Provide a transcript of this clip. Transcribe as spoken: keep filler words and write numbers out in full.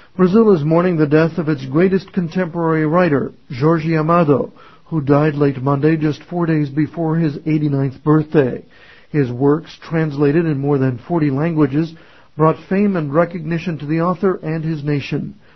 Brazil is mourning the death of its greatest contemporary writer, Jorge Amado, who died late Monday just four days before his eighty-ninth birthday. His works, translated in more than forty languages, brought fame and recognition to the author and his nation.